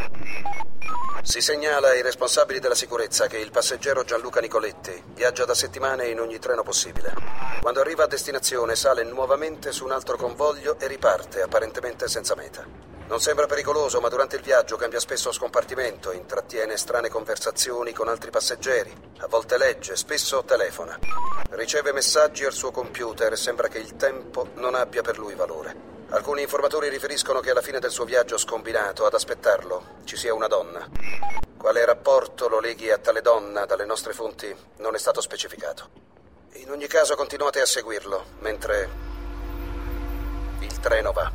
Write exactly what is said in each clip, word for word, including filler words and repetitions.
Si segnala ai responsabili della sicurezza che il passeggero Gianluca Nicoletti viaggia da settimane in ogni treno possibile. Quando arriva a destinazione sale nuovamente su un altro convoglio e riparte, apparentemente senza meta. Non sembra pericoloso, ma durante il viaggio cambia spesso scompartimento, intrattiene strane conversazioni con altri passeggeri, a volte legge, spesso telefona. Riceve messaggi al suo computer e sembra che il tempo non abbia per lui valore. Alcuni informatori riferiscono che alla fine del suo viaggio scombinato, ad aspettarlo, ci sia una donna. Quale rapporto lo leghi a tale donna dalle nostre fonti non è stato specificato. In ogni caso continuate a seguirlo, mentre il treno va.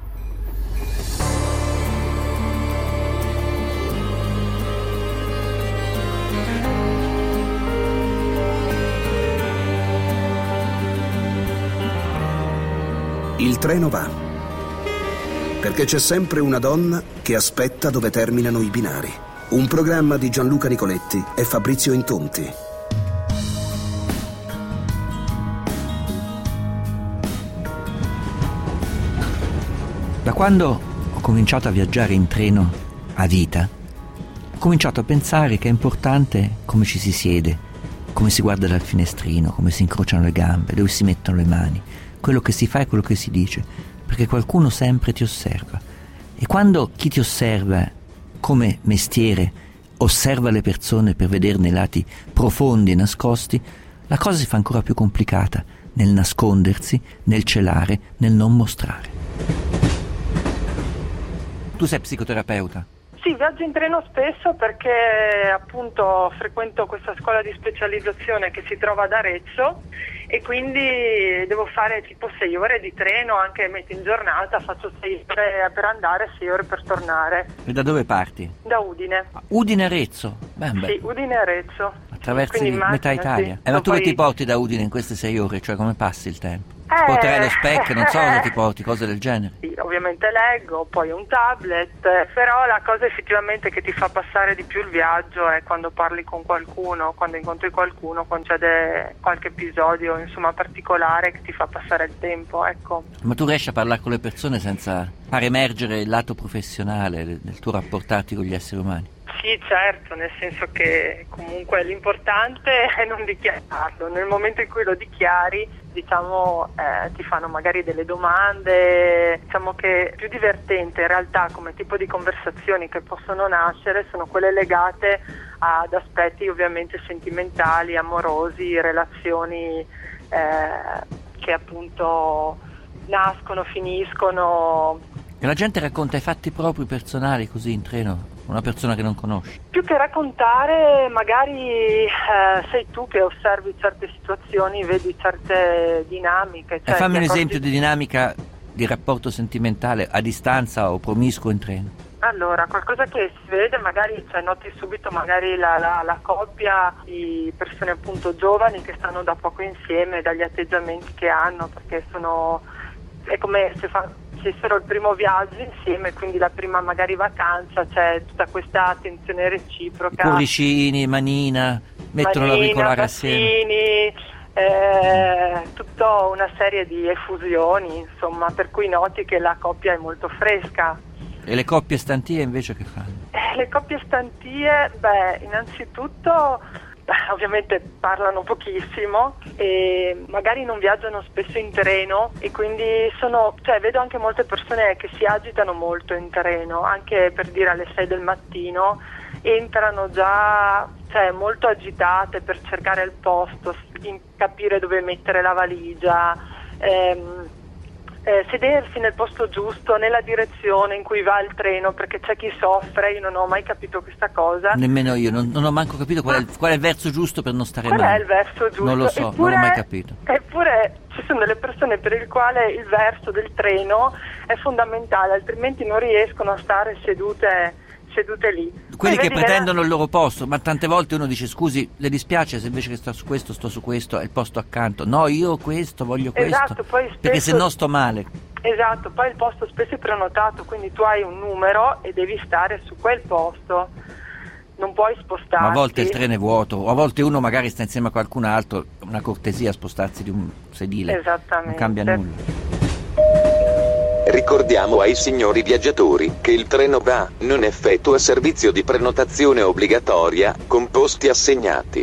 Il treno va. Perché c'è sempre una donna che aspetta dove terminano i binari. Un programma di Gianluca Nicoletti e Fabrizio Intonti. Da quando ho cominciato a viaggiare in treno a vita, ho cominciato a pensare che è importante come ci si siede, come si guarda dal finestrino, come si incrociano le gambe, dove si mettono le mani, quello che si fa e quello che si dice, perché qualcuno sempre ti osserva. E quando chi ti osserva come mestiere osserva le persone per vederne i lati profondi e nascosti, la cosa si fa ancora più complicata nel nascondersi, nel celare, nel non mostrare. Tu sei psicoterapeuta? Sì, viaggio in treno spesso perché appunto frequento questa scuola di specializzazione che si trova ad Arezzo e quindi devo fare tipo sei ore di treno, anche metti in giornata, faccio sei ore per andare, sei ore per tornare. E da dove parti? Da Udine. Udine Arezzo? Beh, beh. Sì, Udine Arezzo. Attraversi metà Italia. Sì. Eh, ma tu poi... che ti porti da Udine in queste sei ore? Cioè come passi il tempo? Ti Eh, porterai lo specchio, non so cosa eh, ti porti, cose del genere. Sì, ovviamente leggo, poi un tablet, però la cosa effettivamente che ti fa passare di più il viaggio è quando parli con qualcuno, quando incontri qualcuno, quando c'è qualche episodio insomma particolare che ti fa passare il tempo, ecco. Ma tu riesci a parlare con le persone senza far emergere il lato professionale del tuo rapportarti con gli esseri umani? Sì, certo, nel senso che comunque l'importante è non dichiararlo. Nel momento in cui lo dichiari, diciamo, eh, ti fanno magari delle domande. Diciamo che più divertente in realtà come tipo di conversazioni che possono nascere sono quelle legate ad aspetti ovviamente sentimentali, amorosi, relazioni eh, che appunto nascono, finiscono. E la gente racconta i fatti propri personali così in treno? Una persona che non conosci? Più che raccontare, magari eh, sei tu che osservi certe situazioni, vedi certe dinamiche. Cioè e fammi un accorgi... esempio di dinamica di rapporto sentimentale a distanza o promiscuo in treno. Allora, qualcosa che si vede, magari cioè, noti subito magari la, la, la coppia di persone appunto giovani che stanno da poco insieme, dagli atteggiamenti che hanno, perché sono è come se facessero il primo viaggio insieme, quindi la prima magari vacanza, c'è tutta questa attenzione reciproca. I cuoricini, manina, mettono manina, l'auricolare assieme. Eh, tutta una serie di effusioni, insomma, per cui noti che la coppia è molto fresca. E le coppie stantie invece che fanno? Eh, le coppie stantie, beh, innanzitutto beh, ovviamente parlano pochissimo e magari non viaggiano spesso in treno e quindi sono, cioè vedo anche molte persone che si agitano molto in treno, anche per dire alle sei del mattino entrano già, cioè, molto agitate per cercare il posto, capire dove mettere la valigia, ehm, Eh, sedersi nel posto giusto, nella direzione in cui va il treno, perché c'è chi soffre. Io non ho mai capito questa cosa. Nemmeno io, non, non ho manco capito qual è, il, qual è il verso giusto per non stare qual male. Qual è il verso giusto? Non lo so, eppure, non l'ho mai capito. Eppure ci sono delle persone per il quale il verso del treno è fondamentale, altrimenti non riescono a stare sedute sedute lì. Quelli Poi che pretendono la... il loro posto, ma tante volte uno dice scusi, le dispiace se invece che sto su questo sto su questo, è il posto accanto. No, io questo, voglio questo, esatto, poi spesso... perché se no sto male. Esatto, poi il posto spesso è prenotato, quindi tu hai un numero e devi stare su quel posto, non puoi spostarti. Ma a volte il treno è vuoto, o a volte uno magari sta insieme a qualcun altro, una cortesia a spostarsi di un sedile. Esattamente. Non cambia nulla. Ricordiamo ai signori viaggiatori che il treno V A non effettua servizio di prenotazione obbligatoria, con posti assegnati.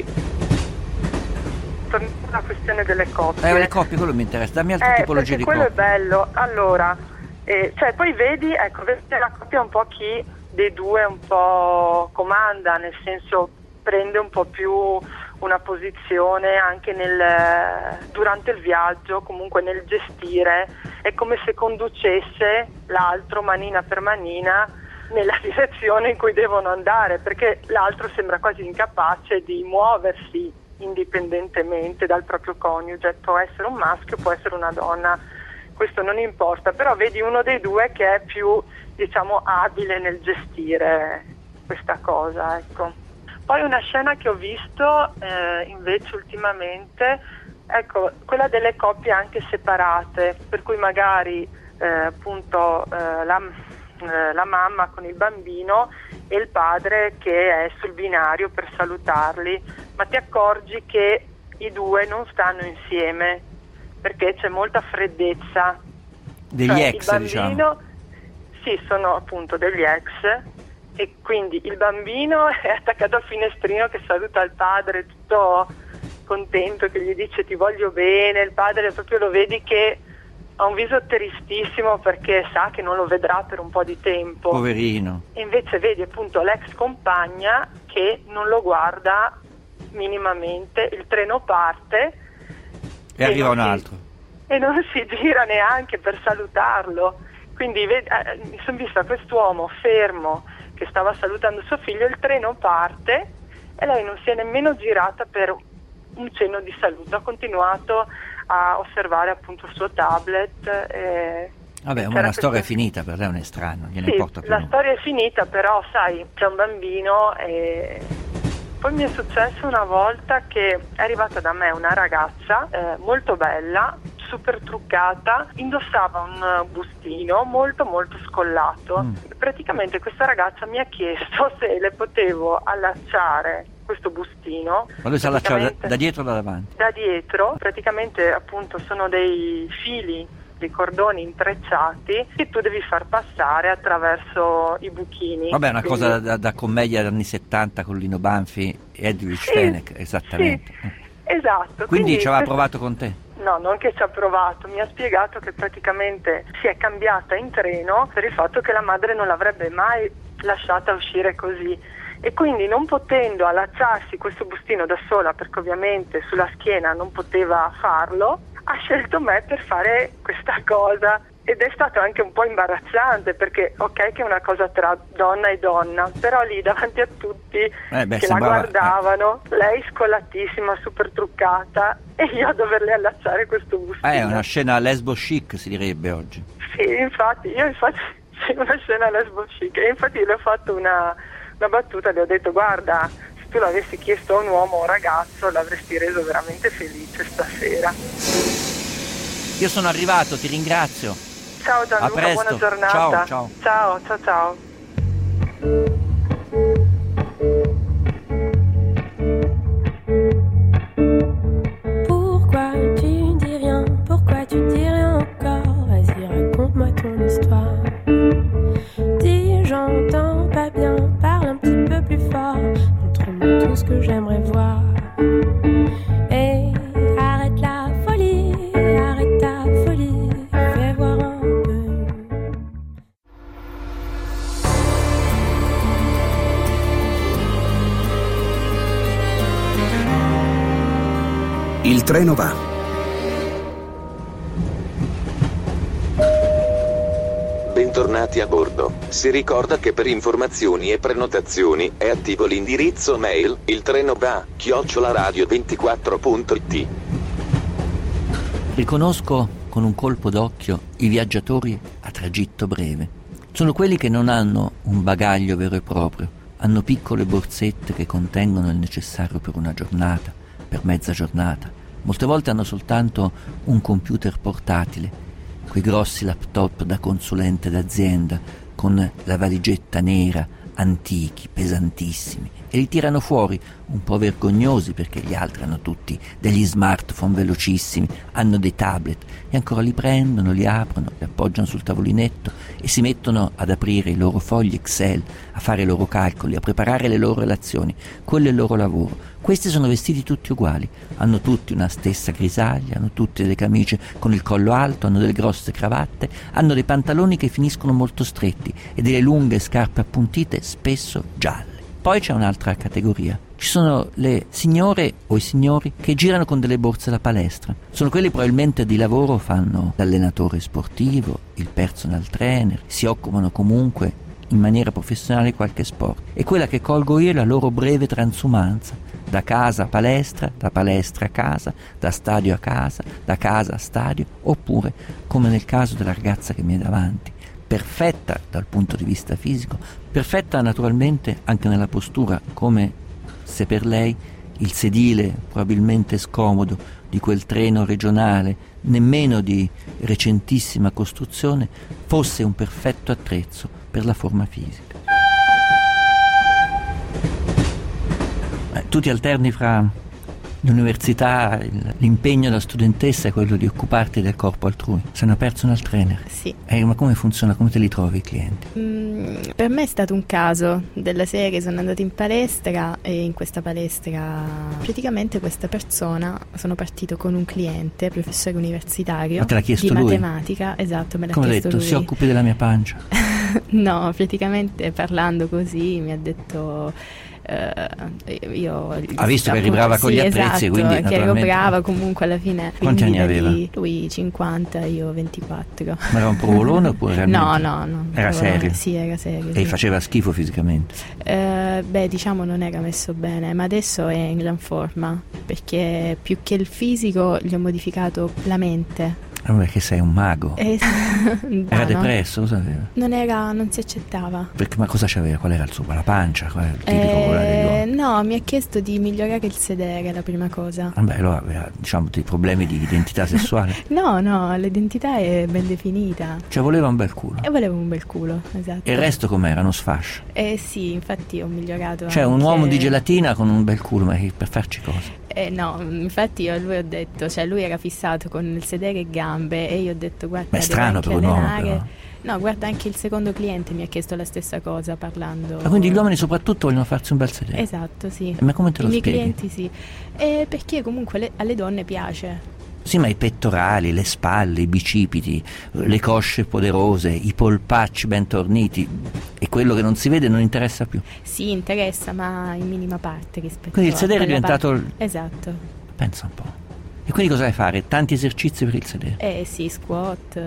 Torniamo alla questione delle coppie. Eh, le coppie, quello mi interessa, dammi altre eh, tipologie di quello coppie. Quello è bello. Allora, eh, cioè poi vedi, ecco, vedi la coppia un po' chi dei due un po' comanda, nel senso prende un po' più una posizione anche nel, durante il viaggio, comunque nel gestire, è come se conducesse l'altro manina per manina nella direzione in cui devono andare, perché l'altro sembra quasi incapace di muoversi indipendentemente dal proprio coniuge. Può essere un maschio, può essere una donna, questo non importa, però vedi uno dei due che è più, diciamo, abile nel gestire questa cosa, ecco. Poi una scena che ho visto eh, invece ultimamente, ecco, quella delle coppie anche separate, per cui magari eh, appunto eh, la, eh, la mamma con il bambino e il padre che è sul binario per salutarli, ma ti accorgi che i due non stanno insieme perché c'è molta freddezza. Degli cioè, ex, il bambino, diciamo. Sì, sono appunto degli ex. E quindi il bambino è attaccato al finestrino che saluta il padre tutto contento, che gli dice ti voglio bene. Il padre proprio lo vedi che ha un viso tristissimo perché sa che non lo vedrà per un po' di tempo. Poverino. E invece vedi appunto l'ex compagna che non lo guarda minimamente, il treno parte e, e arriva un si, altro e non si gira neanche per salutarlo. Quindi vedi, eh, mi sono vista quest'uomo fermo che stava salutando suo figlio, il treno parte e lei non si è nemmeno girata per un cenno di saluto, ha continuato a osservare appunto il suo tablet. E Vabbè, ma la storia è finita, per lei non è strano, gliene sì, importa più. La storia è finita, però sai, c'è un bambino e poi mi è successo una volta che è arrivata da me una ragazza eh, molto bella, super truccata, indossava un bustino molto molto scollato. Mm. Praticamente questa ragazza mi ha chiesto se le potevo allacciare questo bustino. Ma lui si allacciava da, da dietro o da davanti? Da dietro, praticamente appunto sono dei fili, dei cordoni intrecciati che tu devi far passare attraverso i buchini. Vabbè, è una Quindi... cosa da, da commedia degli anni settanta con Lino Banfi e Edwidge sì, Fenech, esattamente. Sì, esatto. Quindi, Quindi ci aveva questo... provato con te? No, non che ci ha provato, mi ha spiegato che praticamente si è cambiata in treno per il fatto che la madre non l'avrebbe mai lasciata uscire così e quindi non potendo allacciarsi questo bustino da sola, perché ovviamente sulla schiena non poteva farlo, ha scelto me per fare questa cosa ed è stato anche un po' imbarazzante perché ok che è una cosa tra donna e donna, però lì davanti a tutti eh beh, che sembrava... la guardavano, lei scollatissima, super truccata e io a doverle allacciare questo bustino. Eh, è una scena lesbo chic si direbbe oggi. Sì, infatti, io infatti c'è una scena lesbo chic e infatti le ho fatto una, una battuta, le ho detto guarda, se tu l'avessi chiesto a un uomo o un ragazzo l'avresti reso veramente felice stasera. Io sono arrivato, ti ringrazio. Ciao Gianluca, buona giornata. Ciao, ciao. Ciao, ciao, ciao. Pourquoi tu dis rien? Pourquoi tu dis rien encore? Vas-y, raconte-moi ton histoire. Dis, j'entends pas bien, parle un petit peu plus fort. Montre-moi tout ce que j'aimerais voir. Et arrête la folie, arrête ta folie, fais voir un peu. Il treno va. Bentornati a bordo. Si ricorda che per informazioni e prenotazioni è attivo l'indirizzo mail il treno va chiocciola radio ventiquattro punto it. Riconosco con un colpo d'occhio i viaggiatori a tragitto breve. Sono quelli che non hanno un bagaglio vero e proprio, hanno piccole borsette che contengono il necessario per una giornata, per mezza giornata. Molte volte hanno soltanto un computer portatile, quei grossi laptop da consulente d'azienda con la valigetta nera antichi, pesantissimi, e li tirano fuori, un po' vergognosi perché gli altri hanno tutti degli smartphone velocissimi, hanno dei tablet, e ancora li prendono, li aprono, li appoggiano sul tavolinetto e si mettono ad aprire i loro fogli Excel, a fare i loro calcoli, a preparare le loro relazioni. Quello è il loro lavoro. Questi sono vestiti tutti uguali, hanno tutti una stessa grisaglia, hanno tutte delle camicie con il collo alto, hanno delle grosse cravatte, hanno dei pantaloni che finiscono molto stretti e delle lunghe scarpe appuntite, spesso gialle. Poi c'è un'altra categoria. Ci sono le signore o i signori che girano con delle borse da palestra. Sono quelli probabilmente di lavoro, fanno l'allenatore sportivo, il personal trainer, si occupano comunque in maniera professionale di qualche sport. E quella che colgo io è la loro breve transumanza, da casa a palestra, da palestra a casa, da stadio a casa, da casa a stadio, oppure, come nel caso della ragazza che mi è davanti, perfetta dal punto di vista fisico, perfetta naturalmente anche nella postura, come se per lei il sedile probabilmente scomodo di quel treno regionale, nemmeno di recentissima costruzione, fosse un perfetto attrezzo per la forma fisica. Tu ti alterni fra l'università, l'impegno da studentessa e quello di occuparti del corpo altrui. Sei una personal trainer? Sì. Eh, ma come funziona? Come te li trovi i clienti? Mm, per me è stato un caso della serie, sono andata in palestra e in questa palestra praticamente questa persona, sono partito con un cliente, professore universitario, ma te l'ha chiesto di lui? Matematica, esatto, me l'ha come chiesto detto, lui. Si occupi della mia pancia? No, praticamente parlando così mi ha detto... Uh, io ha visto che eri brava con sì, gli attrezzi, esatto, quindi che naturalmente... ero brava comunque alla fine. Quanti anni aveva? Lui cinquanta, io ventiquattro. Ma era un provolone oppure realmente? No, no, no. Era serio? Sì, era serio. E sì. faceva schifo fisicamente? Uh, beh, diciamo non era messo bene, ma adesso è in gran forma, perché più che il fisico gli ho modificato la mente. Ah, perché sei un mago. Eh, era no, depresso? Cosa aveva? Non era, non si accettava. Perché, ma cosa c'aveva? Qual era il suo? La pancia? Qual era il tipico eh, problema degli uomini? No, mi ha chiesto di migliorare il sedere, la prima cosa. Vabbè, allora aveva, diciamo, dei problemi di identità sessuale? No, no, l'identità è ben definita. Cioè voleva un bel culo? E voleva un bel culo, esatto. E il resto com'era? Uno sfascio? Eh sì, infatti ho migliorato. Cioè anche... un uomo di gelatina con un bel culo, ma per farci cosa? Eh no, infatti io a lui ho detto, cioè lui era fissato con il sedere e gambe e io ho detto guarda, ma è strano per un uomo però. No, guarda, anche il secondo cliente mi ha chiesto la stessa cosa parlando. Ma quindi gli uomini soprattutto vogliono farsi un bel sedere? Esatto, sì. E ma come te lo I miei spieghi? clienti sì. Eh, perché comunque le, alle donne piace. Sì, ma i pettorali, le spalle, i bicipiti, le cosce poderose, i polpacci ben torniti, e quello che non si vede non interessa più. Sì, interessa, ma in minima parte rispetto a... Quindi il sedere è diventato... Parte. Esatto. Pensa un po'. E quindi cosa vai a fare? Tanti esercizi per il sedere? Eh sì, squat,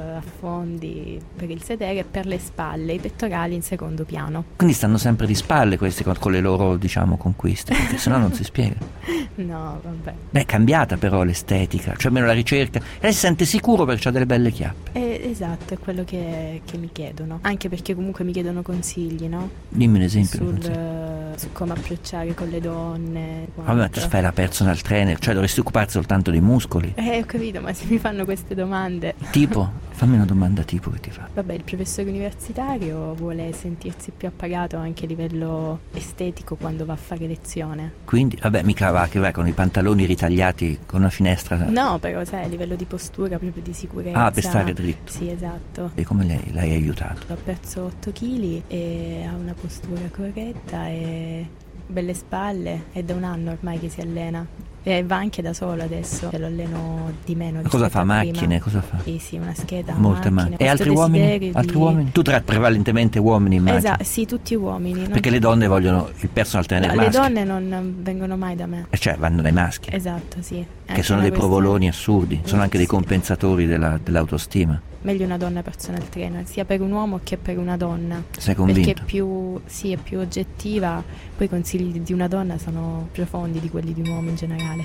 affondi per il sedere e per le spalle, i pettorali in secondo piano. Quindi stanno sempre di spalle questi con, con le loro, diciamo, conquiste, perché sennò non si spiega. No, vabbè. Beh, è cambiata però l'estetica, cioè almeno la ricerca. Lei si sente sicuro perché ha delle belle chiappe. Eh, esatto, è quello che, che mi chiedono. Anche perché comunque mi chiedono consigli, no? Dimmi un esempio. Sul, su come approcciare con le donne. Vabbè, ma tu fai la personal trainer, cioè dovresti occuparsi soltanto dei muscoli. Eh, ho capito, ma se mi fanno queste domande... Tipo? Fammi una domanda tipo che ti fa. Vabbè, il professore universitario vuole sentirsi più appagato anche a livello estetico quando va a fare lezione. Quindi, vabbè, mica va che vai con i pantaloni ritagliati con una finestra. No, però sai, a livello di postura, proprio di sicurezza. Ah, per stare dritto. Sì, esatto. E come lei l'hai aiutato? Ho perso otto chili e ha una postura corretta e belle spalle, è da un anno ormai che si allena. E va anche da solo adesso, lo alleno di meno. Ma cosa fa? Macchine? Macchine? Cosa fa? Sì, sì, una scheda. Molte macchine. E altri uomini? Di... Altri uomini? Tu tra prevalentemente uomini, immagino. Esatto, sì, tutti uomini. Perché non... le donne vogliono il personal trainer no, maschio. Le donne non vengono mai da me. E cioè vanno dai maschi. Esatto, sì. Che sono dei questione... provoloni assurdi, sono anche dei compensatori della, dell'autostima. Meglio una donna personal trainer, sia per un uomo che per una donna. Sei convinto? Perché è più, sì, è più oggettiva, poi i consigli di una donna sono profondi di quelli di un uomo in generale.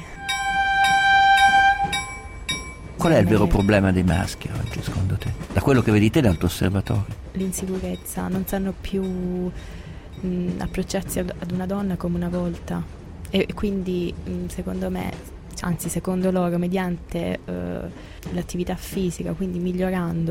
Qual è il vero problema dei maschi oggi, secondo te? Da quello che vedi te dal tuo osservatorio? L'insicurezza, non sanno più mh, approcciarsi ad, ad una donna come una volta. E quindi, mh, secondo me, anzi secondo loro, mediante uh, l'attività fisica, quindi migliorando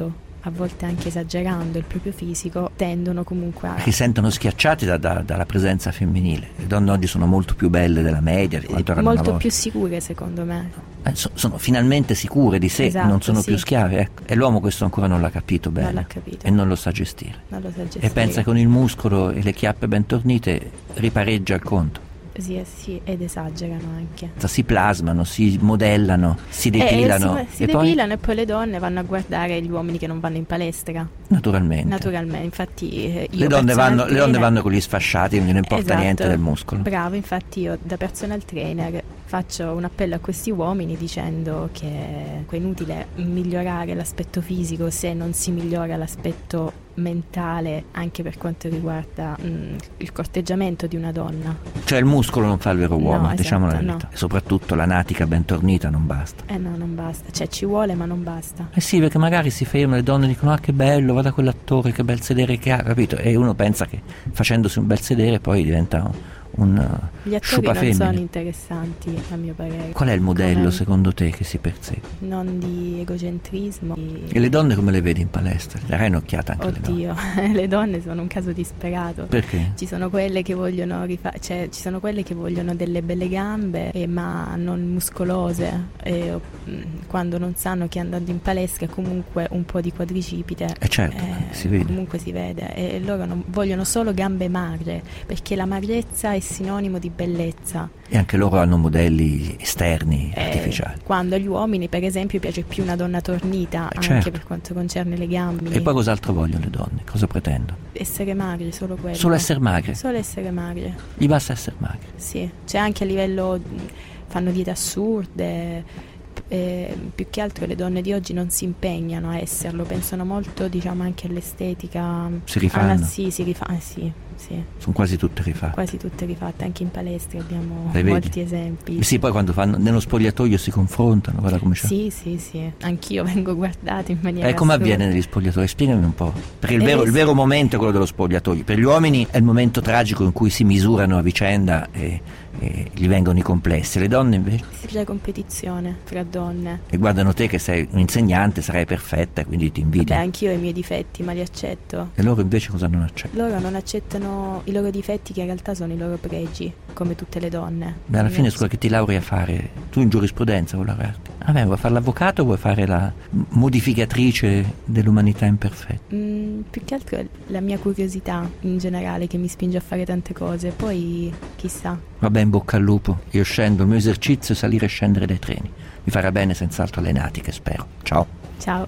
a volte anche esagerando il proprio fisico, tendono comunque a... Si sentono schiacciati da, da, dalla presenza femminile. Le donne oggi sono molto più belle della media, di quanto erano una molto volta. più sicure, secondo me. Eh, so, sono finalmente sicure di sé, Esatto, non sono sì. più schiave, ecco. E l'uomo questo ancora non l'ha capito bene. Non l'ha capito. E non lo sa gestire. Non lo sa gestire. E pensa che con il muscolo e le chiappe ben tornite ripareggia il conto. Sì, eh, sì, ed esagerano anche. Si plasmano, si modellano, si depilano. Eh, si, si e depilano poi, e poi le donne vanno a guardare gli uomini che non vanno in palestra. Naturalmente. Naturalmente, infatti eh, io le, donne vanno, personal le donne trainer- vanno con gli sfasciati, non gliene importa Esatto. niente del muscolo. Bravo, infatti io da personal trainer faccio un appello a questi uomini dicendo che è inutile migliorare l'aspetto fisico se non si migliora l'aspetto mentale, anche per quanto riguarda mh, il corteggiamento di una donna. Cioè il muscolo non fa il vero uomo, No, diciamo la esatto, verità. no. E soprattutto la natica ben tornita non basta. Eh no, non basta, cioè ci vuole ma non basta. Eh sì, perché magari si fermano, le donne dicono ah che bello, guarda quell'attore, che bel sedere che ha, capito? E uno pensa che facendosi un bel sedere poi diventa un, un Gli attori non sciupafemmine. sono interessanti a mio parere. Qual è il modello Come- secondo te che si persegue? Non di egocentrismo. di- E le donne come le vedi in palestra? Darai un'occhiata anche alle donne. Oddio, le donne sono un caso disperato. Perché? Ci sono quelle che vogliono rifa- cioè ci sono quelle che vogliono delle belle gambe eh, ma non muscolose e, o- mh, quando non sanno che andando in palestra comunque un po' di quadricipite Eh certo, eh, si vede. comunque si vede e loro non, vogliono solo gambe magre perché la magrezza è sinonimo di bellezza. E anche loro hanno modelli esterni, Eh, artificiali. quando agli uomini per esempio piace più una donna tornita Eh, anche certo. per quanto concerne le gambe. E poi cos'altro vogliono le donne? Cosa pretendono? Essere magre, solo quello. Solo essere magre? Solo essere magre. Gli basta essere magre. Sì, c'è anche a livello, fanno diete assurde, eh, più che altro le donne di oggi non si impegnano a esserlo, pensano molto diciamo anche all'estetica. Si rifanno? Alla- sì, si rifanno, sì, sì, Sono quasi tutte rifatte. quasi tutte rifatte, anche in palestra abbiamo Le vedi? molti esempi. Sì, poi quando fanno nello spogliatoio si confrontano, guarda come c'è. Sì, sì, sì, anch'io vengo guardata in maniera Eh, come assurda. avviene negli spogliatoi? Spiegami un po'. Perché il Eh, vero, il sì. vero momento è quello dello spogliatoio. Per gli uomini è il momento tragico in cui si misurano a vicenda e, e gli vengono i complessi. Le donne invece? Si c'è competizione fra donne. E guardano te che sei un insegnante, sarai perfetta, quindi ti Beh, invidiano. anch'io ho i miei difetti, ma li accetto. E loro invece cosa non accettano? Loro non accettano i loro difetti che in realtà sono i loro pregi, come tutte le donne. Beh, alla fine Invece- scusa che ti laurei a fare? Tu in giurisprudenza vuoi laurearti? Ah beh, vuoi fare l'avvocato o vuoi fare la modificatrice dell'umanità imperfetta? Mm, più che altro è la mia curiosità in generale che mi spinge a fare tante cose, poi chissà. Vabbè, in bocca al lupo. Io scendo, il mio esercizio è salire e scendere dai treni. Mi farà bene senz'altro alle natiche, spero. Ciao. Ciao.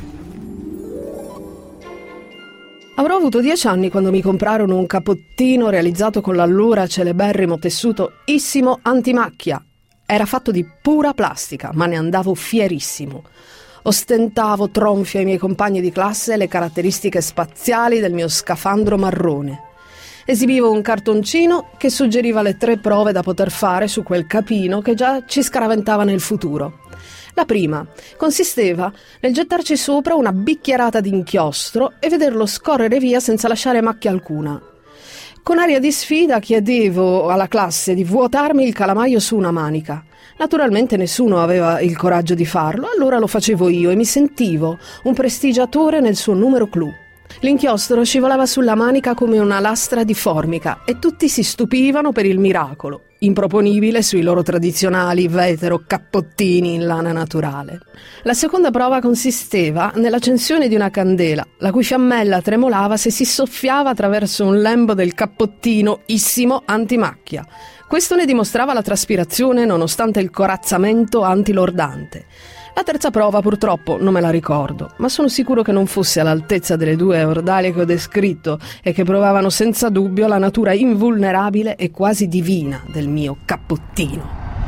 Avrò avuto dieci anni quando mi comprarono un cappottino realizzato con l'allora celeberrimo tessuto Issimo Antimacchia. Era fatto di pura plastica, ma ne andavo fierissimo. Ostentavo tronfio ai miei compagni di classe le caratteristiche spaziali del mio scafandro marrone. Esibivo un cartoncino che suggeriva le tre prove da poter fare su quel capino che già ci scaraventava nel futuro. La prima consisteva nel gettarci sopra una bicchierata d'inchiostro e vederlo scorrere via senza lasciare macchia alcuna. Con aria di sfida chiedevo alla classe di vuotarmi il calamaio su una manica. Naturalmente nessuno aveva il coraggio di farlo, allora lo facevo io e mi sentivo un prestigiatore nel suo numero clou. L'inchiostro scivolava sulla manica come una lastra di formica e tutti si stupivano per il miracolo, improponibile sui loro tradizionali vetero cappottini in lana naturale. La seconda prova consisteva nell'accensione di una candela, la cui fiammella tremolava se si soffiava attraverso un lembo del cappottino Issimo Antimacchia. Questo ne dimostrava la traspirazione nonostante il corazzamento antilordante. La terza prova purtroppo non me la ricordo, ma sono sicuro che non fosse all'altezza delle due ordalie che ho descritto e che provavano senza dubbio la natura invulnerabile e quasi divina del mio cappottino.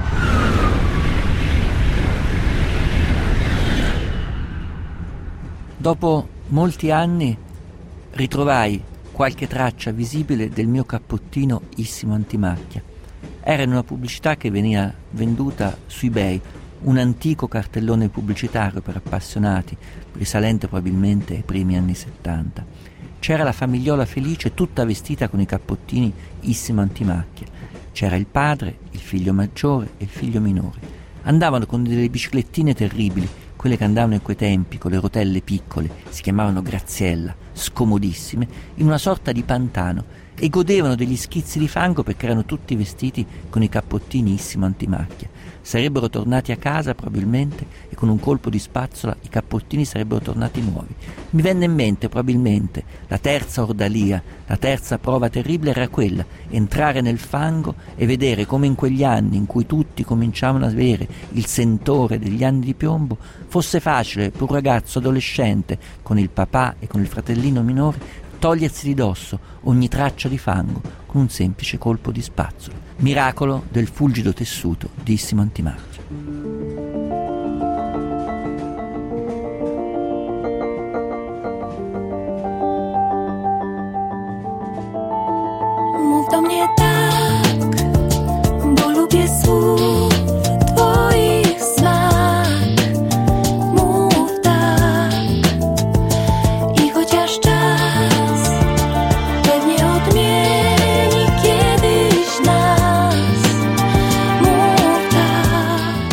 Dopo molti anni ritrovai qualche traccia visibile del mio cappottino Issimo Antimacchia. Era in una pubblicità che veniva venduta su eBay, un antico cartellone pubblicitario per appassionati, risalente probabilmente ai primi anni settanta. C'era la famigliola felice tutta vestita con i cappottini Issimo Antimacchia. C'era il padre, il figlio maggiore e il figlio minore. Andavano con delle biciclettine terribili, quelle che andavano in quei tempi con le rotelle piccole, si chiamavano Graziella, scomodissime, in una sorta di pantano e godevano degli schizzi di fango perché erano tutti vestiti con i cappottinissimo antimacchia. Sarebbero tornati a casa probabilmente e con un colpo di spazzola i cappottini sarebbero tornati nuovi. Mi venne in mente probabilmente la terza ordalia, la terza prova terribile era quella, entrare nel fango e vedere come in quegli anni in cui tutti cominciavano ad avere il sentore degli anni di piombo fosse facile per un ragazzo adolescente con il papà e con il fratellino minore togliersi di dosso ogni traccia di fango con un semplice colpo di spazzola. Miracolo del fulgido tessuto di issimo antimacchia. Mów do mnie tak, bo lubię słów twoich smak. Mów tak i chociaż czas pewnie odmieni kiedyś nas. Mów tak.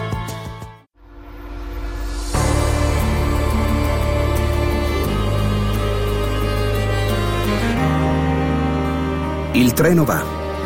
Il treno va.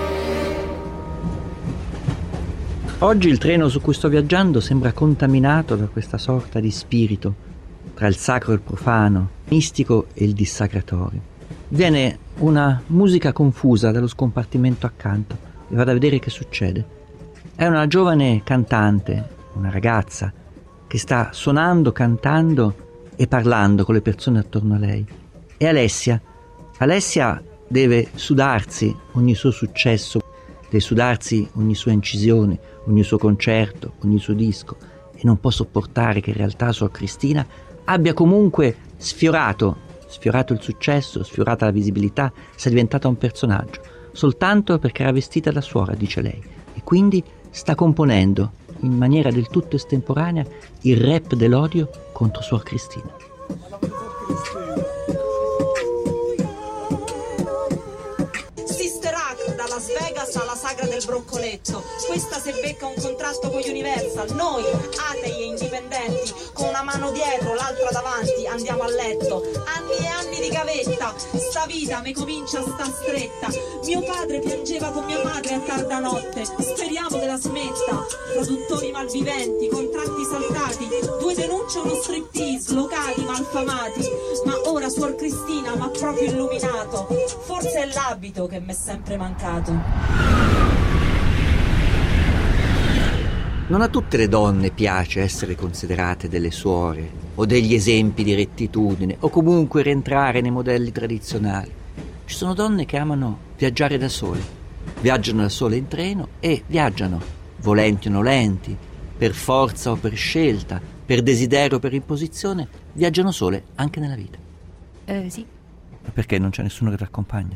Oggi il treno su cui sto viaggiando sembra contaminato da questa sorta di spirito tra il sacro e il profano, il mistico e il dissacratorio. Viene una musica confusa dallo scompartimento accanto e vado a vedere che succede. È una giovane cantante, una ragazza, che sta suonando, cantando e parlando con le persone attorno a lei. È Alessia. Alessia deve sudarsi ogni suo successo, deve sudarsi ogni sua incisione, ogni suo concerto, ogni suo disco e non può sopportare che in realtà Suor Cristina abbia comunque sfiorato, sfiorato il successo, sfiorata la visibilità, sia diventata un personaggio, soltanto perché era vestita da suora, dice lei, e quindi sta componendo in maniera del tutto estemporanea il rap dell'odio contro Suor Cristina. Las Vegas alla sagra del broccoletto, questa se becca un contratto con Universal, noi atei e indipendenti con una mano dietro l'altra davanti andiamo a letto, anni e anni di gavetta, sta vita mi comincia a sta stretta, mio padre piangeva con mia madre a tarda notte, speriamo che la smetta, produttori malviventi, contratti saltati, due denunce uno striptease, locali malfamati, ma ora Suor Cristina m'ha proprio illuminato, forse è l'abito che m'è sempre mancato. Non a tutte le donne piace essere considerate delle suore o degli esempi di rettitudine o comunque rientrare nei modelli tradizionali. Ci sono donne che amano viaggiare da sole, viaggiano da sole in treno e viaggiano, volenti o nolenti, per forza o per scelta, per desiderio o per imposizione, viaggiano sole anche nella vita. Eh sì. Perché non c'è nessuno che ti accompagna?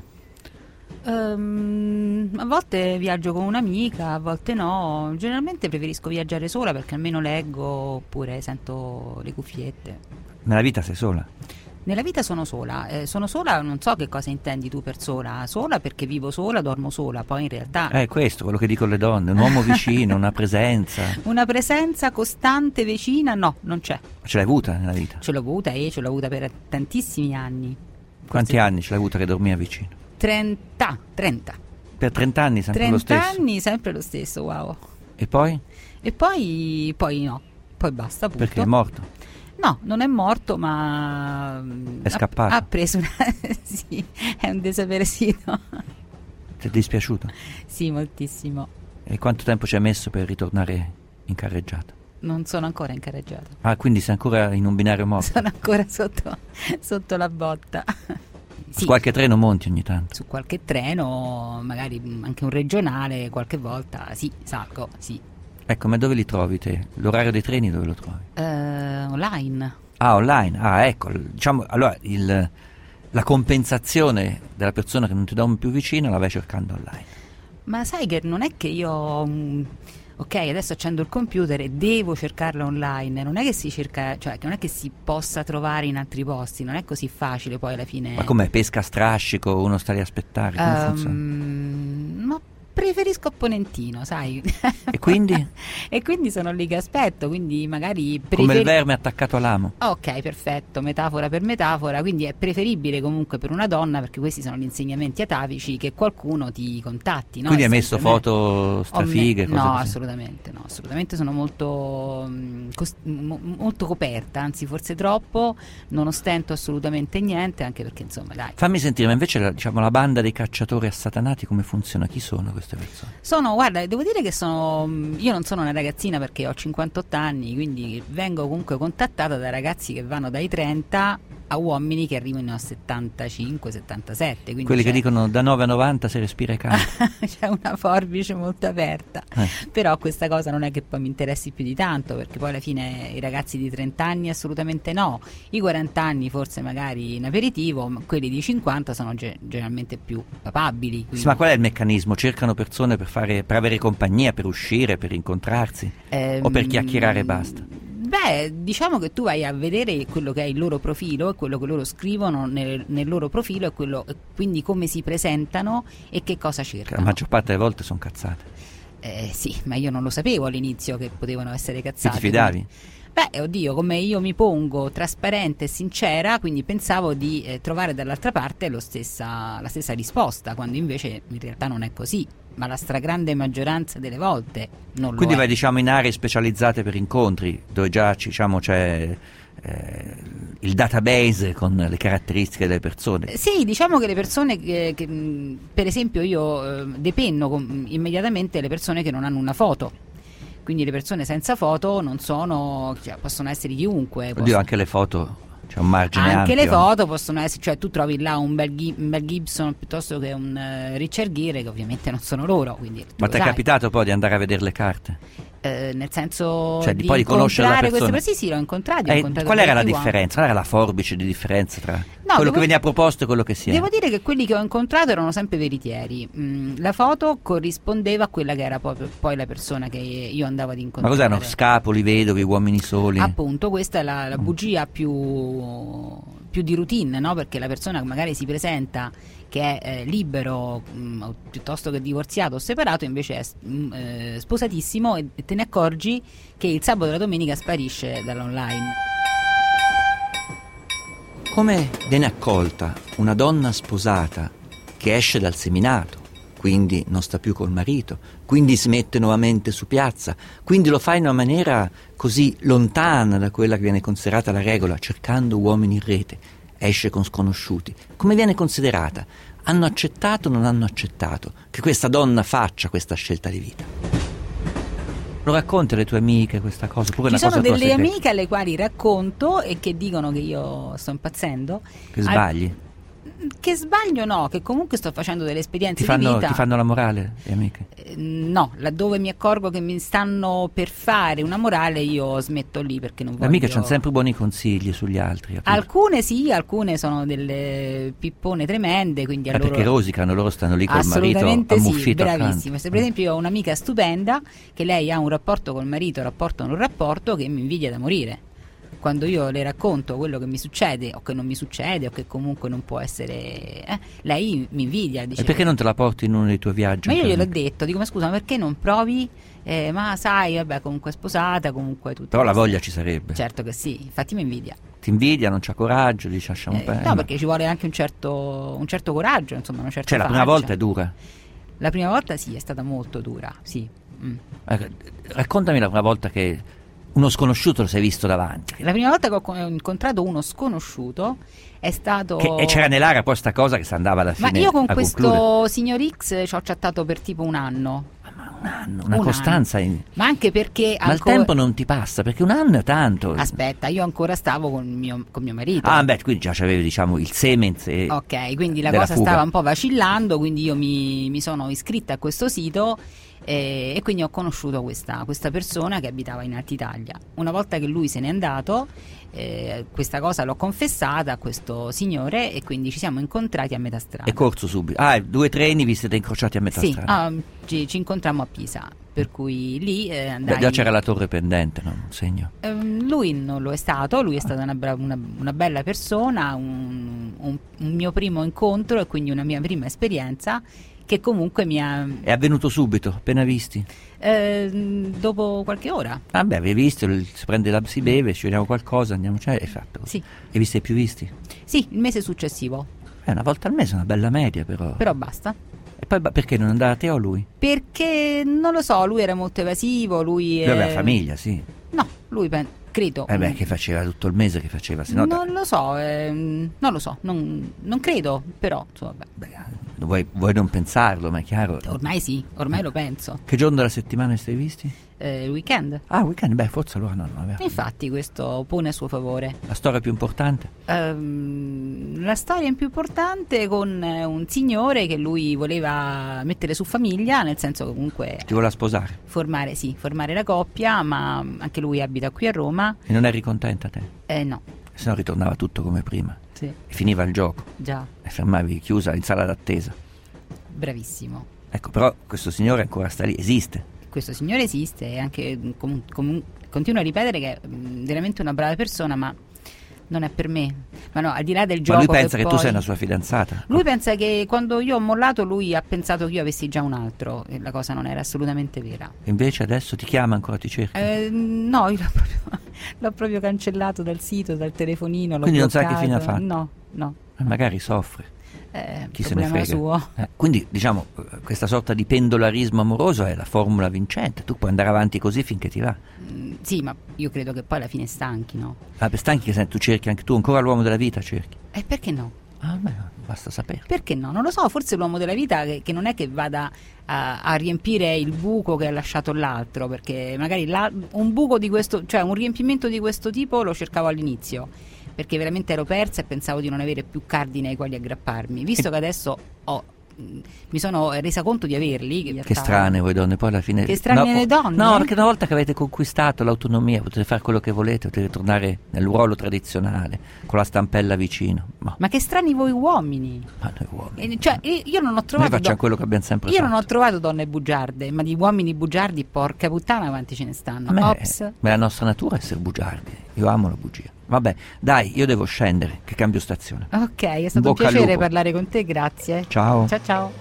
Um, a volte viaggio con un'amica, a volte no. Generalmente preferisco viaggiare sola perché almeno leggo oppure sento le cuffiette. Nella vita sei sola? Nella vita sono sola, eh, sono sola, non so che cosa intendi tu per sola. Sola perché vivo sola, dormo sola, poi in realtà... È questo, quello che dicono le donne, un uomo vicino, una presenza. Una presenza costante, vicina, no, non c'è. Ce l'hai avuta nella vita? Ce l'ho avuta e ce l'ho avuta per tantissimi anni. Quanti Forse... anni ce l'hai avuta che dormiva vicino? trenta, trenta. Per trenta anni sempre lo stesso? trenta anni sempre lo stesso, wow. E poi? E poi, poi no, poi basta appunto. Perché è morto? No, non è morto, ma... È scappato? Ha, ha preso una... sì, è un desaperecido. Ti è dispiaciuto? Sì, moltissimo. E quanto tempo ci hai messo per ritornare in carreggiata? Non sono ancora in carreggiata. Ah, quindi sei ancora in un binario morto? Sono ancora sotto, sotto la botta. Sì. Su qualche treno monti ogni tanto? Su qualche treno, magari anche un regionale, qualche volta, sì, salgo, sì. Ecco, ma dove li trovi te? L'orario dei treni dove lo trovi? Uh, online. Ah, online, ah, ecco, diciamo, allora il, la compensazione della persona che non ti dorme più vicino la vai cercando online. Ma sai che non è che io... Um, ok, adesso accendo il computer e devo cercarla online, non è che si cerca, cioè non è che si possa trovare in altri posti, non è così facile poi alla fine. Ma com'è? Pesca a strascico, uno sta lì a aspettare, come um, funziona? Ma preferisco Ponentino, sai. E quindi? E quindi sono lì che aspetto, quindi magari preferi... come il verme attaccato all'amo. Ok, perfetto, metafora per metafora, quindi è preferibile comunque per una donna, perché questi sono gli insegnamenti atavici, che qualcuno ti contatti, no? Quindi hai messo foto strafighe? Me... No, così. assolutamente no, assolutamente sono molto cost... molto coperta, anzi forse troppo, non ostento assolutamente niente, anche perché insomma dai. Fammi sentire, ma invece la, diciamo, la banda dei cacciatori assatanati come funziona? Chi sono queste persone? Sono, guarda, devo dire che sono, io non sono una ragazzina perché ho cinquantotto anni, quindi vengo comunque contattata da ragazzi che vanno dai trenta a uomini che arrivano a settantacinque settantasette. Quelli c'è... che dicono da nove a novanta si respira e canta. C'è una forbice molto aperta, eh. Però questa cosa non è che poi mi interessi più di tanto, perché poi alla fine i ragazzi di trenta anni assolutamente no, i quaranta anni forse magari in aperitivo, ma quelli di cinquanta sono ge- generalmente più papabili. Quindi... Sì, ma qual è il meccanismo? Cercano persone per, fare, per avere compagnia, per uscire, per incontrarsi? Ehm... O per chiacchierare e basta? Beh, diciamo che tu vai a vedere quello che è il loro profilo e quello che loro scrivono nel, nel loro profilo, e quello, quindi come si presentano e che cosa cercano. La maggior parte delle volte sono cazzate. Eh, sì, ma io non lo sapevo all'inizio che potevano essere cazzate. Ti fidavi? Quindi... Beh, oddio, come io mi pongo trasparente e sincera, quindi pensavo di eh, trovare dall'altra parte lo stessa, la stessa risposta, quando invece in realtà non è così. Ma la stragrande maggioranza delle volte non lo Quindi è. vai, diciamo, in aree specializzate per incontri, dove già, diciamo, c'è eh, il database con le caratteristiche delle persone. Eh, sì, diciamo che le persone che, che mh, per esempio io eh, depenno con, immediatamente le persone che non hanno una foto. Quindi le persone senza foto non sono, cioè, possono essere chiunque. Oddio, possono... anche le foto, c'è un margine anche ampio. le foto possono essere, cioè tu trovi là un bel, Gib- un bel Gibson piuttosto che un uh, Richard Gere, che ovviamente non sono loro. Quindi ma ti è capitato poi di andare a vedere le carte? Eh, nel senso, cioè, di, di poi di conoscere la persona. Queste, sì, sì, l'ho incontrati. Eh, ho incontrato qual era la qua. differenza? Qual era la forbice di differenza tra no, quello devo, che veniva proposto e quello che si è? Devo dire che quelli che ho incontrato erano sempre veritieri. Mm, la foto corrispondeva a quella che era poi, poi la persona che io andavo ad incontrare. Ma cos'erano? Scapoli, vedovi, uomini soli? Appunto, questa è la, la bugia più, più di routine, no? Perché la persona che magari si presenta che è eh, libero mh, piuttosto che divorziato o separato, invece è mh, eh, sposatissimo, e te ne accorgi che il sabato e la domenica sparisce dall'online. Come viene accolta una donna sposata che esce dal seminato, quindi non sta più col marito, quindi si mette nuovamente su piazza, quindi lo fa in una maniera così lontana da quella che viene considerata la regola, cercando uomini in rete, esce con sconosciuti? Come viene considerata? Hanno accettato o non hanno accettato che questa donna faccia questa scelta di vita? Lo racconti alle tue amiche questa cosa? Oppure Ci una sono cosa delle amiche alle quali racconto e che dicono che io sto impazzendo. Che sbagli? Al... Che sbaglio no, che comunque sto facendo delle esperienze ti fanno, di vita. Ti fanno la morale, le amiche? Eh, no, laddove mi accorgo che mi stanno per fare una morale io smetto lì, perché non voglio... Le amiche hanno sempre buoni consigli sugli altri. Capito? Alcune sì, alcune sono delle pippone tremende, quindi eh, a loro... perché rosicano, loro stanno lì col marito ammuffito sì, bravissimo. accanto. Se per esempio io ho un'amica stupenda che lei ha un rapporto col marito, rapporto non rapporto, che mi invidia da morire. Quando io le racconto quello che mi succede o che non mi succede o che comunque non può essere, eh, lei mi invidia. Dice, e perché non te la porti in uno dei tuoi viaggi? Ma io gliel'ho detto, dico ma scusa, ma perché non provi? Eh, ma sai, vabbè, comunque è sposata, comunque tutto. Però la voglia ci sarebbe. Certo che sì, infatti mi invidia. Ti invidia, non c'ha coraggio, dici lasciamo eh, perdere. No, perché ci vuole anche un certo, un certo coraggio, insomma, una certa Cioè la prima faccia. volta è dura? La prima volta sì, è stata molto dura, sì. Mm. Eh, raccontami la prima volta che uno sconosciuto lo sei visto davanti. La prima volta che ho incontrato uno sconosciuto è stato... Che, e c'era nell'aria poi sta cosa che si andava alla fine. Ma io con questo concludere. signor X ci ho chattato per tipo un anno. Ma un anno, una un costanza. Anno. In... Ma anche perché... Ma ancora... il tempo non ti passa, perché un anno è tanto. Aspetta, io ancora stavo con mio, con mio marito. Ah beh, quindi già c'avevi, diciamo, il seme. Se... Ok, quindi la cosa fuga. stava un po' vacillando, quindi io mi, mi sono iscritta a questo sito. E, e quindi ho conosciuto questa, questa persona che abitava in Alta Italia. Una volta che lui se n'è andato, eh, questa cosa l'ho confessata a questo signore e quindi ci siamo incontrati a metà strada. E corso subito. Ah, due treni vi siete incrociati a metà sì, strada? Ah, ci, ci incontrammo a Pisa, per cui lì eh, andai... Beh, già c'era la torre pendente, no? Un segno. Um, lui non lo è stato, lui è stata una, bra- una, una bella persona, un, un, un mio primo incontro e quindi una mia prima esperienza che comunque mi ha... È avvenuto subito, appena visti? Eh, dopo qualche ora. Vabbè, avevi visto, si prende la, si beve, ci vediamo qualcosa, andiamo, cioè, è fatto. Sì. E vi siete più visti? Sì, il mese successivo. È una volta al mese, è una bella media però. Però basta. E poi perché non andate o lui? Perché, non lo so, lui era molto evasivo, lui... Lui è... aveva famiglia, sì. No, lui pen- credo. Eh beh, che faceva tutto il mese, che faceva, se no... Non lo so, ehm, non lo so, non, non credo, però, insomma, beh. Beh, vuoi, vuoi non pensarlo, ma è chiaro. Ormai sì, ormai lo penso. Che giorno della settimana stai visti? Eh, weekend. Ah, weekend, beh, forse allora no, no. Infatti questo pone a suo favore. La storia più importante? Um, la storia più importante con un signore che lui voleva mettere su famiglia, nel senso che comunque... Ti voleva sposare? Formare, sì, formare la coppia, ma anche lui abita qui a Roma. E non eri contenta te? Eh no. Se no ritornava tutto come prima. Sì. E finiva il gioco. Già. E fermavi chiusa in sala d'attesa. Bravissimo. Ecco, però questo signore ancora sta lì, esiste. Questo signore esiste e anche com- com- continua a ripetere che è mh, veramente una brava persona, ma non è per me. Ma no, al di là del gioco. Ma lui pensa che, che tu poi... sei una sua fidanzata. Lui pensa che quando io ho mollato lui ha pensato che io avessi già un altro e la cosa non era assolutamente vera. Invece adesso ti chiama ancora, ti cerca? Eh, no, io l'ho proprio, l'ho proprio cancellato dal sito, dal telefonino. L'ho Quindi non bloccato. sai che fine ha fatto? No, no. Eh, magari soffre. Eh, Chi se ne frega? Suo. Eh, quindi diciamo questa sorta di pendolarismo amoroso è la formula vincente. Tu puoi andare avanti così finché ti va. Mm, sì, ma io credo che poi alla fine stanchi, no? Ah, per stanchi che senti, tu cerchi anche tu, ancora l'uomo della vita cerchi. E eh, perché no? Ah, beh, basta sapere. Perché no? Non lo so, forse l'uomo della vita che, che non è che vada a, a riempire il buco che ha lasciato l'altro, perché magari la, un buco di questo, cioè un riempimento di questo tipo lo cercavo all'inizio, perché veramente ero persa e pensavo di non avere più cardini ai quali aggrapparmi, visto che adesso ho, mi sono resa conto di averli. Che, che strane voi donne, poi alla fine... Che strane no, le donne? No, perché una volta che avete conquistato l'autonomia potete fare quello che volete, potete tornare nel ruolo tradizionale, con la stampella vicino. Ma, Ma che strani voi uomini! ma noi uomini... E, cioè, io non ho trovato... Noi facciamo do- quello che abbiamo sempre Io fatto. non ho trovato donne bugiarde, ma di uomini bugiardi, porca puttana, quanti ce ne stanno. A me, Ops. ma la nostra natura è essere bugiardi. Io amo la bugia. Vabbè, dai, io devo scendere, che cambio stazione. Ok, è stato Bocca un al piacere lupo. parlare con te, grazie. Ciao. Ciao ciao.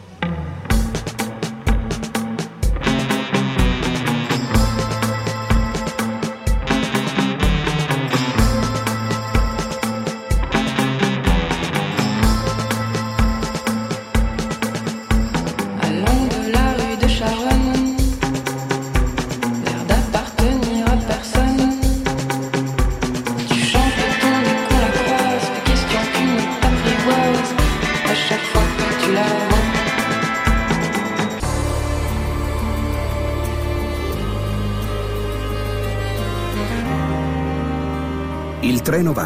Il treno va.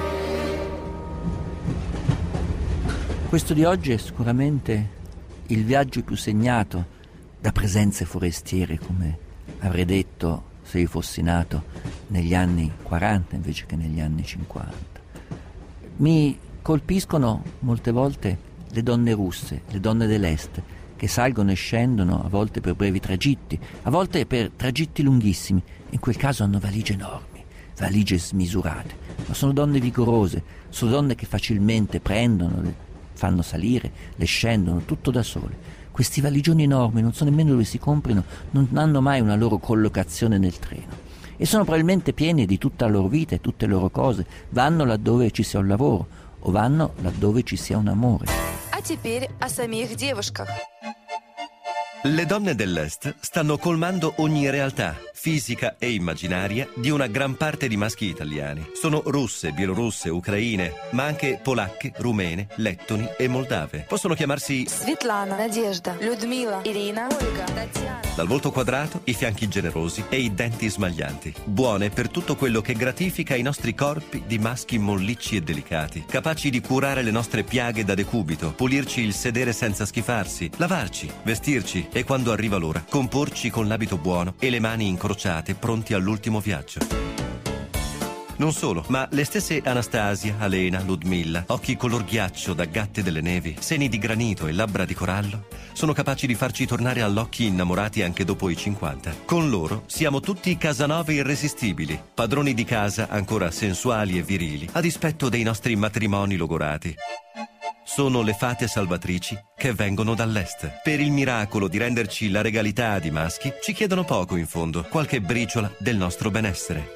Questo di oggi è sicuramente il viaggio più segnato da presenze forestiere, come avrei detto se io fossi nato negli anni quaranta invece che negli anni cinquanta. Mi colpiscono molte volte le donne russe, le donne dell'est, che salgono e scendono a volte per brevi tragitti, a volte per tragitti lunghissimi. In quel caso hanno valigie enormi, valigie smisurate, ma sono donne vigorose, sono donne che facilmente prendono, le fanno salire, le scendono, tutto da sole. Questi valigioni enormi non so nemmeno dove si comprino, non hanno mai una loro collocazione nel treno e sono probabilmente pieni di tutta la loro vita e tutte le loro cose, vanno laddove ci sia un lavoro o vanno laddove ci sia un amore. А теперь о самих девушках. Le donne dell'Est stanno colmando ogni realtà, fisica e immaginaria, di una gran parte di maschi italiani. Sono russe, bielorusse, ucraine, ma anche polacche, rumene, lettoni e moldave. Possono chiamarsi Светлана, Надежда, Людмила, Ирина, Ольга, Татьяна. Dal volto quadrato, i fianchi generosi e i denti smaglianti. Buone per tutto quello che gratifica i nostri corpi di maschi mollicci e delicati, capaci di curare le nostre piaghe da decubito, pulirci il sedere senza schifarsi, lavarci, vestirci e quando arriva l'ora, comporci con l'abito buono e le mani incrociate pronti all'ultimo viaggio. Non solo, ma le stesse Anastasia, Alena, Ludmilla, occhi color ghiaccio da gatte delle nevi, seni di granito e labbra di corallo, sono capaci di farci tornare all'occhi innamorati anche dopo i cinquanta. Con loro siamo tutti Casanove irresistibili, padroni di casa ancora sensuali e virili, a dispetto dei nostri matrimoni logorati. sono le fate salvatrici che vengono dall'est. Per il miracolo di renderci la regalità di maschi, ci chiedono poco in fondo, qualche briciola del nostro benessere.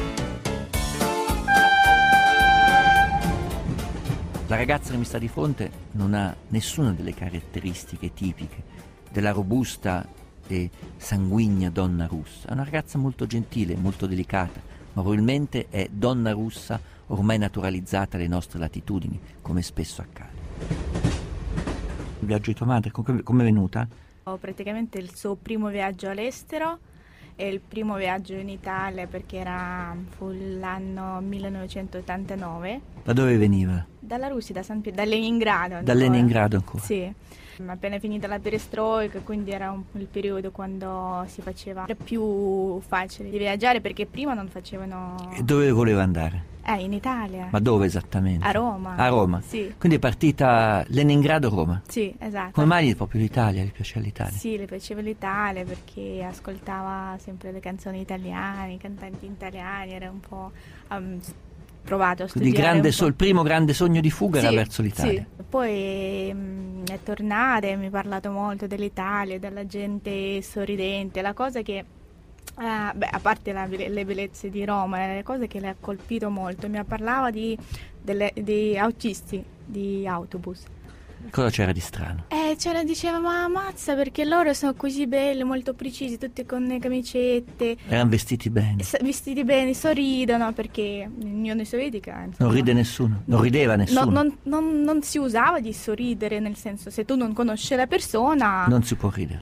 La ragazza che mi sta di fronte non ha nessuna delle caratteristiche tipiche della robusta e sanguigna donna russa. È una ragazza molto gentile, molto delicata, ma probabilmente è donna russa ormai naturalizzata alle nostre latitudini, come spesso accade. Il viaggio di tua madre, come è venuta? Ho praticamente il suo primo viaggio all'estero e il primo viaggio in Italia, perché era, fu l'anno millenovecentottantanove. Da dove veniva? Dalla Russia, da, San Pier- da Leningrado. Da Leningrado ancora? Sì. Appena finita la perestroica, quindi era un, il periodo quando si faceva, era più facile di viaggiare, perché prima non facevano... E dove voleva andare? Eh, in Italia. Ma dove esattamente? A Roma. A Roma? Sì. Quindi è partita Leningrado-Roma? Sì, esatto. Come mai proprio l'Italia? Le piaceva l'Italia? Sì, le piaceva l'Italia perché ascoltava sempre le canzoni italiane, i cantanti italiani, era un po'... Um, provato a Quindi studiare grande un so- il primo grande sogno di fuga sì, era verso l'Italia. Sì. Poi mh, è tornata e mi ha parlato molto dell'Italia, della gente sorridente, la cosa che, eh, beh, a parte la, le bellezze di Roma, la cosa che le ha colpito molto, mi parlava di, delle, di autisti, di autobus. Cosa c'era di strano? Eh, cioè, diceva, ma ammazza, perché loro sono così belli, molto precisi, tutti con le camicette. Erano vestiti bene. Vestiti bene, sorridono, perché l'Unione Sovietica... Insomma, non ride nessuno, non rideva nessuno. No, non, non, non si usava di sorridere, nel senso, se tu non conosci la persona... Non si può ridere.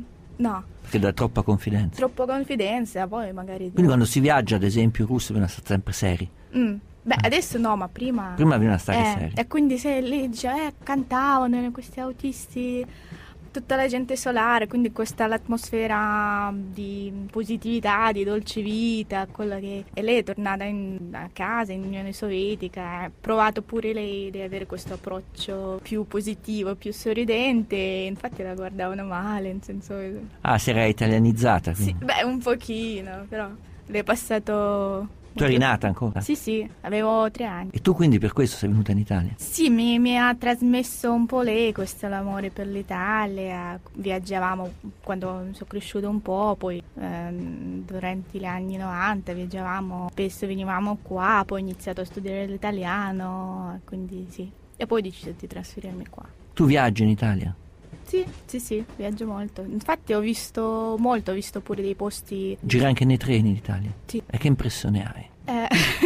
No. Perché dà troppa confidenza. Troppa confidenza, poi magari... Quindi quando si viaggia, ad esempio, i russi bisogna stare sempre seri. Mm. Beh, adesso no, ma prima... Prima bisogna stare eh, seri. E quindi se lì diceva, eh, cantavano questi autisti, tutta la gente solare, quindi questa l'atmosfera di positività, di dolce vita, quella che... E lei è tornata in, a casa, in Unione Sovietica, ha provato pure lei di avere questo approccio più positivo, più sorridente, infatti la guardavano male, in senso... Ah, si era italianizzata? Sì, beh, un pochino, però le è passato... Tu eri nata ancora? Sì, sì, avevo tre anni. E tu quindi per questo sei venuta in Italia? Sì, mi, mi ha trasmesso un po' lei questo l'amore per l'Italia. Viaggiavamo quando sono cresciuta un po', poi ehm, durante gli anni novanta viaggiavamo, spesso venivamo qua, poi ho iniziato a studiare l'italiano, quindi sì. E poi ho deciso di trasferirmi qua. Tu viaggi in Italia? Sì, sì, sì, viaggio molto. Infatti ho visto molto, ho visto pure dei posti... Gira anche nei treni in Italia? Sì. E che impressione hai? Eh,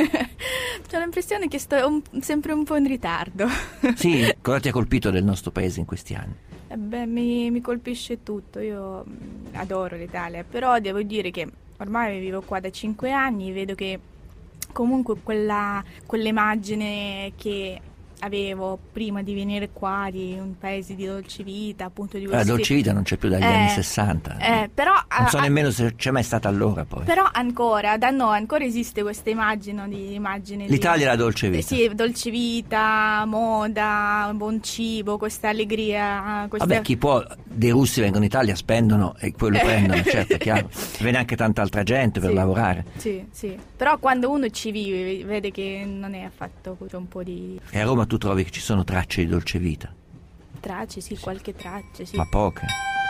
c'ho l'impressione che sto un, sempre un po' in ritardo. Sì, cosa ti ha colpito del nostro paese in questi anni? Eh beh, mi, mi colpisce tutto, io adoro l'Italia, però devo dire che ormai vivo qua da cinque anni, vedo che comunque quella, quell'immagine che... avevo prima di venire qua, di un paese di dolce vita, appunto di La questi... dolce vita non c'è più dagli eh, anni sessanta. Eh, però, non so a, nemmeno se c'è mai stata allora poi. Però ancora, da noi ancora esiste questa immagine di immagine l'Italia di, è la dolce vita. Sì, dolce vita, moda, buon cibo, questa allegria. Questa... Vabbè, chi può, dei russi vengono in Italia, spendono e poi lo prendono, certo, è chiaro. Viene anche tanta altra gente per sì, lavorare. Sì, sì. Però quando uno ci vive, vede che non è affatto un po' di... E a Roma tu trovi che ci sono tracce di dolce vita? Tracce, sì, qualche traccia, sì. Ma poche.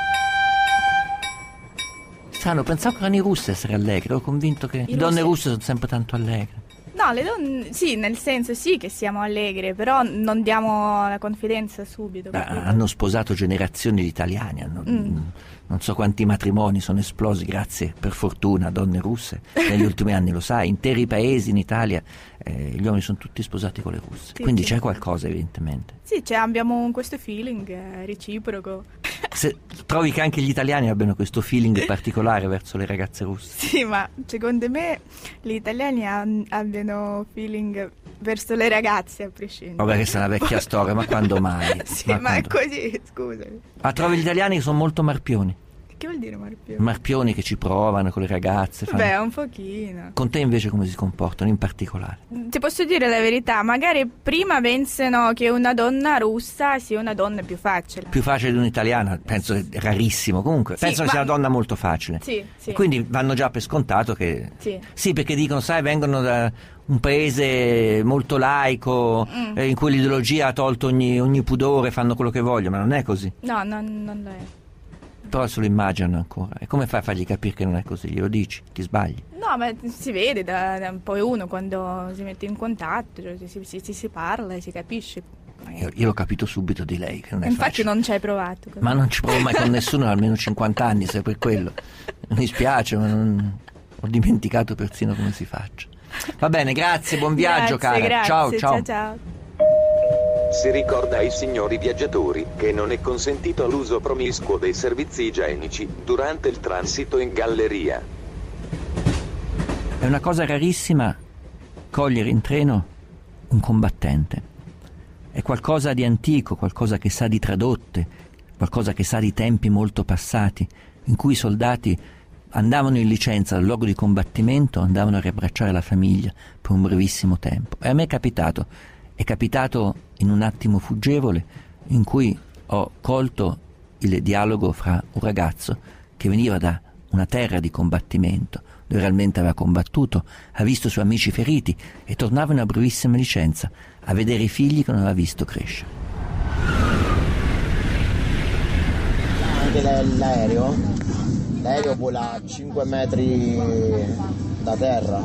Strano, pensavo che erano i russi essere allegri, ero convinto che I le donne russi... russe sono sempre tanto allegre. No, le donne, sì, nel senso sì che siamo allegre, però non diamo la confidenza subito. Beh, hanno sposato generazioni di italiani, hanno, mm. non so quanti matrimoni sono esplosi grazie, per fortuna, a donne russe. Negli ultimi anni, lo sai, interi paesi in Italia, eh, gli uomini sono tutti sposati con le russe. Sì, quindi sì. C'è qualcosa evidentemente. Sì, cioè, abbiamo questo feeling eh, reciproco. Se trovi che anche gli italiani abbiano questo feeling particolare verso le ragazze russe? Sì, ma secondo me gli italiani han, abbiano feeling verso le ragazze a prescindere. Vabbè, questa è una vecchia storia, ma quando mai? Sì, ma, ma quando... è così, scusami. Ma trovi gli italiani che sono molto marpioni? Che vuol dire marpioni? Marpioni che ci provano con le ragazze. Fanno... Beh, un pochino. Con te invece come si comportano in particolare? Ti posso dire la verità, magari prima pensano che una donna russa sia una donna più facile. Più facile di un'italiana, penso che è rarissimo. Comunque, sì, pensano ma... che sia una donna molto facile. Sì, sì. E quindi vanno già per scontato che... Sì. Sì, perché dicono, sai, vengono da un paese molto laico, mm. eh, in cui l'ideologia ha tolto ogni, ogni pudore, fanno quello che vogliono, ma non è così. No, no non lo è. Però se lo immaginano ancora. E come fai a fargli capire che non è così? Glielo dici? Ti sbagli? No, ma si vede da, da poi uno quando si mette in contatto, cioè si, si, si, si parla e si capisce. Io, io l'ho capito subito di lei che non è Infatti facile. non ci hai provato. Così. Ma non ci provo mai con nessuno, almeno cinquanta anni, se per quello. Mi dispiace, ma non... ho dimenticato persino come si faccia. Va bene, grazie, buon viaggio, grazie, cara. Grazie, ciao, ciao. ciao, ciao. Si ricorda ai signori viaggiatori che non è consentito l'uso promiscuo dei servizi igienici durante il transito in galleria. È una cosa rarissima cogliere in treno un combattente. È qualcosa di antico, qualcosa che sa di tradotte, qualcosa che sa di tempi molto passati, in cui i soldati andavano in licenza dal luogo di combattimento, andavano a riabbracciare la famiglia per un brevissimo tempo. E a me è capitato, è capitato in un attimo fuggevole in cui ho colto il dialogo fra un ragazzo che veniva da una terra di combattimento, dove realmente aveva combattuto, ha visto i suoi amici feriti e tornava in una brevissima licenza a vedere i figli che non aveva visto crescere. Anche l'aereo, l'aereo vola a cinque metri da terra.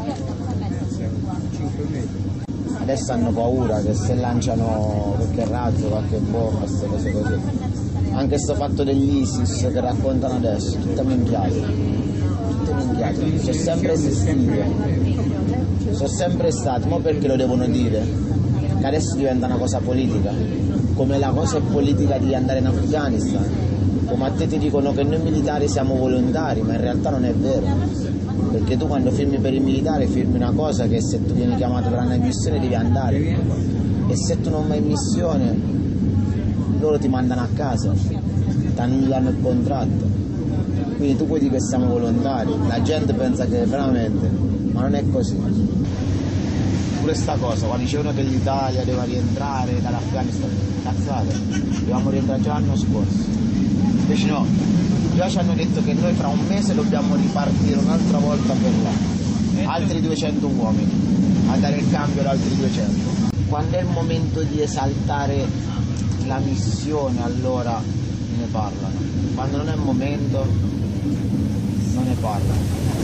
Adesso hanno paura che se lanciano qualche razzo, qualche bomba, queste cose così. Anche sto fatto degli ISIS che raccontano adesso, tutte minchiate. Tutte minchiate. Sono sempre esistite. Sono sempre stati, ma perché lo devono dire? Che adesso diventa una cosa politica. Come la cosa è politica di andare in Afghanistan. Come a te ti dicono che noi militari siamo volontari, ma in realtà non è vero. Perché tu quando firmi per il militare firmi una cosa che se tu vieni chiamato per andare in missione devi andare, e se tu non vai in missione loro ti mandano a casa, ti annullano il contratto. Quindi tu puoi dire che siamo volontari, la gente pensa che veramente, ma non è così. Pure sta cosa, quando dicevano che l'Italia doveva rientrare dall'Afghanistan, cazzate, dovevamo rientrare già l'anno scorso, invece no. Già ci hanno detto che noi fra un mese dobbiamo ripartire un'altra volta per là, altri duecento uomini, a dare il cambio ad altri duecento. Quando è il momento di esaltare la missione allora ne parlano, quando non è il momento non ne parlano.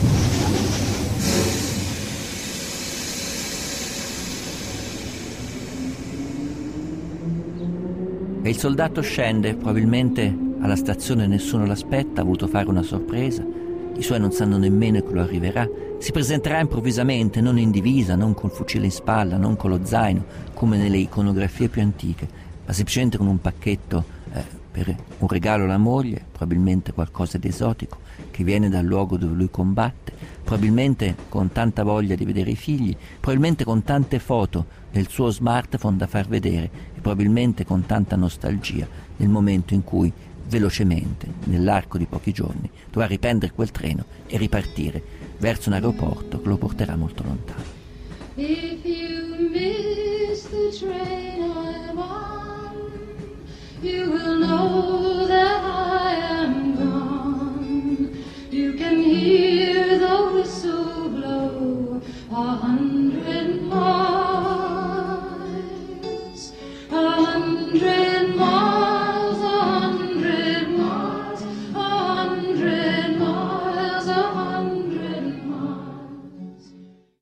E il soldato scende, probabilmente alla stazione nessuno l'aspetta, ha voluto fare una sorpresa, i suoi non sanno nemmeno che lo arriverà, si presenterà improvvisamente, non in divisa, non col fucile in spalla, non con lo zaino, come nelle iconografie più antiche, ma semplicemente con un pacchetto eh, per un regalo alla moglie, probabilmente qualcosa di esotico, che viene dal luogo dove lui combatte, probabilmente con tanta voglia di vedere i figli, probabilmente con tante foto del suo smartphone da far vedere e probabilmente con tanta nostalgia nel momento in cui velocemente, nell'arco di pochi giorni, dovrà riprendere quel treno e ripartire verso un aeroporto che lo porterà molto lontano. If you miss the train I'm on, you will know that I am gone. You can hear the whistle blow a hundred miles, a hundred